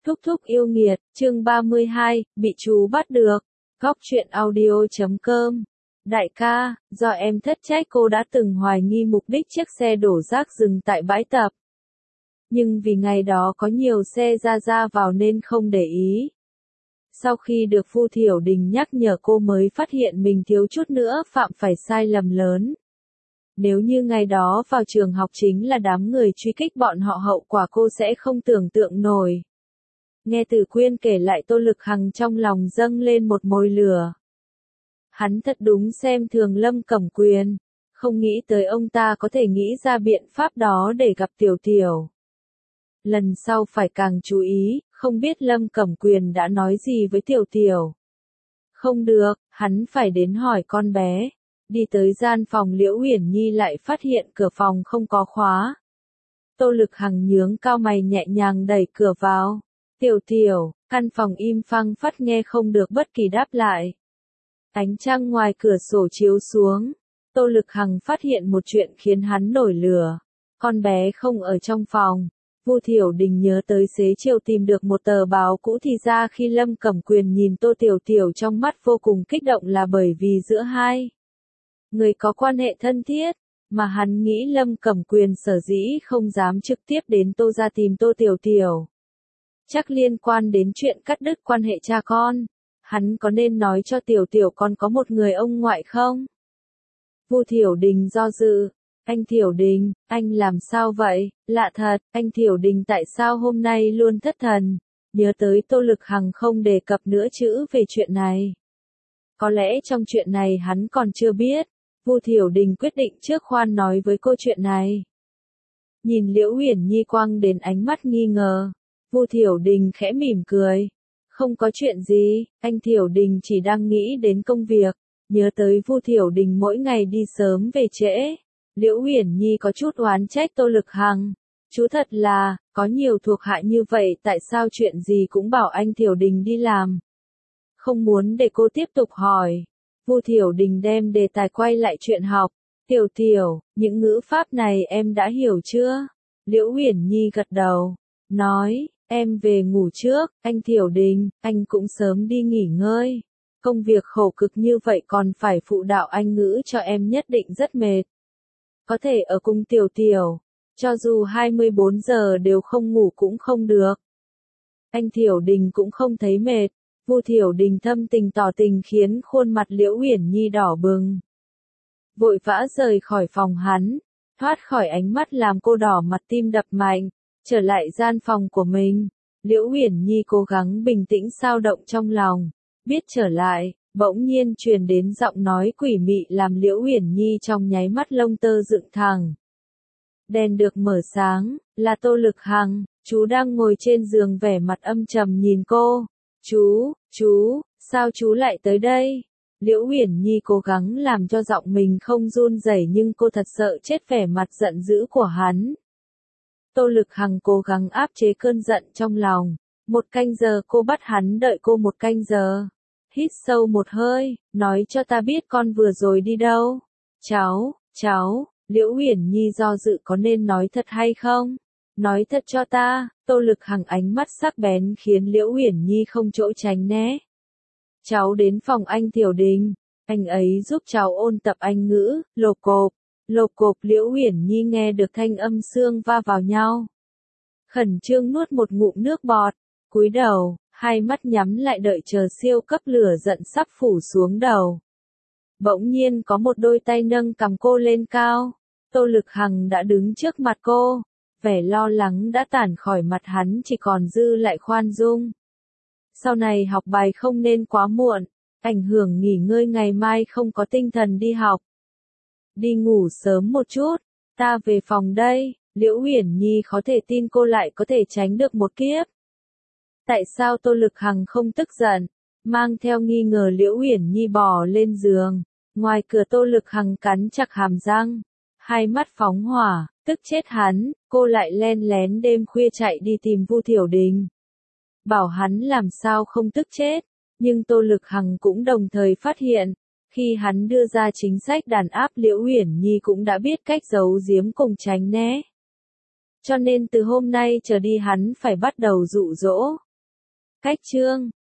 Thúc thúc yêu nghiệt, chương 32, bị chú bắt được. Góc truyện audio.com. Đại ca, do em thất trách cô đã từng hoài nghi mục đích chiếc xe đổ rác dừng tại bãi tập. Nhưng vì ngày đó có nhiều xe ra vào nên không để ý. Sau khi được Vu Thiểu Đình nhắc nhở cô mới phát hiện mình thiếu chút nữa phạm phải sai lầm lớn. Nếu như ngày đó vào trường học chính là đám người truy kích bọn họ, hậu quả cô sẽ không tưởng tượng nổi. Nghe Từ Quyên kể lại, Tô Lực Hằng trong lòng dâng lên một mồi lửa. Hắn thật đúng xem thường Lâm Cẩm Quyền, không nghĩ tới ông ta có thể nghĩ ra biện pháp đó để gặp Tiểu Tiểu. Lần sau phải càng chú ý, không biết Lâm Cẩm Quyền đã nói gì với Tiểu Tiểu. Không được, hắn phải đến hỏi con bé. Đi tới gian phòng Liễu Uyển Nhi lại phát hiện cửa phòng không có khóa. Tô Lực Hằng nhướng cao mày nhẹ nhàng đẩy cửa vào. Tiểu Tiểu, căn phòng im phăng phắc nghe không được bất kỳ đáp lại. Ánh trăng ngoài cửa sổ chiếu xuống. Tô Lực Hằng phát hiện một chuyện khiến hắn nổi lửa. Con bé không ở trong phòng. Vu Thiểu Đình nhớ tới xế chiều tìm được một tờ báo cũ, thì ra khi Lâm Cẩm Quyền nhìn Tô Tiểu Tiểu trong mắt vô cùng kích động là bởi vì giữa hai người có quan hệ thân thiết, mà hắn nghĩ Lâm Cẩm Quyền sở dĩ không dám trực tiếp đến Tô gia tìm Tô Tiểu Tiểu. Chắc liên quan đến chuyện cắt đứt quan hệ cha con. Hắn có nên nói cho Tiểu Tiểu con có một người ông ngoại không? Vu Thiểu Đình do dự. Anh Thiểu Đình, anh làm sao vậy? Lạ thật, anh Thiểu Đình tại sao hôm nay luôn thất thần? Nhớ tới Tô Lực Hằng không đề cập nữa chữ về chuyện này. Có lẽ trong chuyện này hắn còn chưa biết. Vu Thiểu Đình quyết định trước khoan nói với cô chuyện này. Nhìn Liễu Uyển Nhi quăng đến ánh mắt nghi ngờ. Vu Thiểu Đình khẽ mỉm cười. Không có chuyện gì, anh Thiểu Đình chỉ đang nghĩ đến công việc. Nhớ tới Vu Thiểu Đình mỗi ngày đi sớm về trễ. Liễu Uyển Nhi có chút oán trách Tô Lực Hằng. Chú thật là, có nhiều thuộc hạ như vậy tại sao chuyện gì cũng bảo anh Thiểu Đình đi làm. Không muốn để cô tiếp tục hỏi. Vu Thiểu Đình đem đề tài quay lại chuyện học. Tiểu Tiểu, những ngữ pháp này em đã hiểu chưa? Liễu Uyển Nhi gật đầu. Nói, em về ngủ trước, anh Thiểu Đình, anh cũng sớm đi nghỉ ngơi. Công việc khổ cực như vậy còn phải phụ đạo Anh ngữ cho em nhất định rất mệt. Có thể ở cùng Tiểu Tiểu, cho dù 24 giờ đều không ngủ cũng không được. Anh Thiểu Đình cũng không thấy mệt. Vu Thiểu Đình thâm tình tỏ tình khiến khuôn mặt Liễu Uyển Nhi đỏ bừng. Vội vã rời khỏi phòng hắn, thoát khỏi ánh mắt làm cô đỏ mặt tim đập mạnh, trở lại gian phòng của mình. Liễu Uyển Nhi cố gắng bình tĩnh sao động trong lòng, biết trở lại, bỗng nhiên truyền đến giọng nói quỷ mị làm Liễu Uyển Nhi trong nháy mắt lông tơ dựng thẳng. Đèn được mở sáng, là Tô Lực Hằng, chú đang ngồi trên giường vẻ mặt âm trầm nhìn cô. Chú, sao chú lại tới đây? Liễu Uyển Nhi cố gắng làm cho giọng mình không run rẩy nhưng cô thật sợ chết vẻ mặt giận dữ của hắn. Tô Lực Hằng cố gắng áp chế cơn giận trong lòng. 1 canh giờ cô bắt hắn đợi cô 1 canh giờ. Hít sâu một hơi, nói cho ta biết con vừa rồi đi đâu. Cháu, Liễu Uyển Nhi do dự có nên nói thật hay không? Nói thật cho ta. Tô Lực Hằng ánh mắt sắc bén khiến Liễu Uyển Nhi không chỗ tránh né. Cháu đến phòng anh Thiểu Đình, anh ấy giúp cháu ôn tập Anh ngữ. Lộp cộp Liễu Uyển Nhi nghe được thanh âm xương va vào nhau. Khẩn trương nuốt một ngụm nước bọt, cúi đầu, hai mắt nhắm lại đợi chờ siêu cấp lửa giận sắp phủ xuống đầu. Bỗng nhiên có một đôi tay nâng cằm cô lên cao. Tô Lực Hằng đã đứng trước mặt cô. Vẻ lo lắng đã tản khỏi mặt hắn, chỉ còn dư lại khoan dung. Sau này học bài không nên quá muộn, ảnh hưởng nghỉ ngơi, ngày mai không có tinh thần đi học. Đi ngủ sớm một chút, ta về phòng đây. Liễu Uyển Nhi khó thể tin cô lại có thể tránh được một kiếp. Tại sao Tô Lực Hằng không tức giận? Mang theo nghi ngờ Liễu Uyển Nhi bò lên giường. Ngoài cửa Tô Lực Hằng cắn chặt hàm răng, hai mắt phóng hỏa, tức chết hắn. Cô lại len lén đêm khuya chạy đi tìm Vu Thiểu Đình. Bảo hắn làm sao không tức chết, nhưng Tô Lực Hằng cũng đồng thời phát hiện, khi hắn đưa ra chính sách đàn áp Liễu Uyển Nhi cũng đã biết cách giấu giếm cùng tránh né. Cho nên từ hôm nay trở đi hắn phải bắt đầu dụ dỗ, Cách chương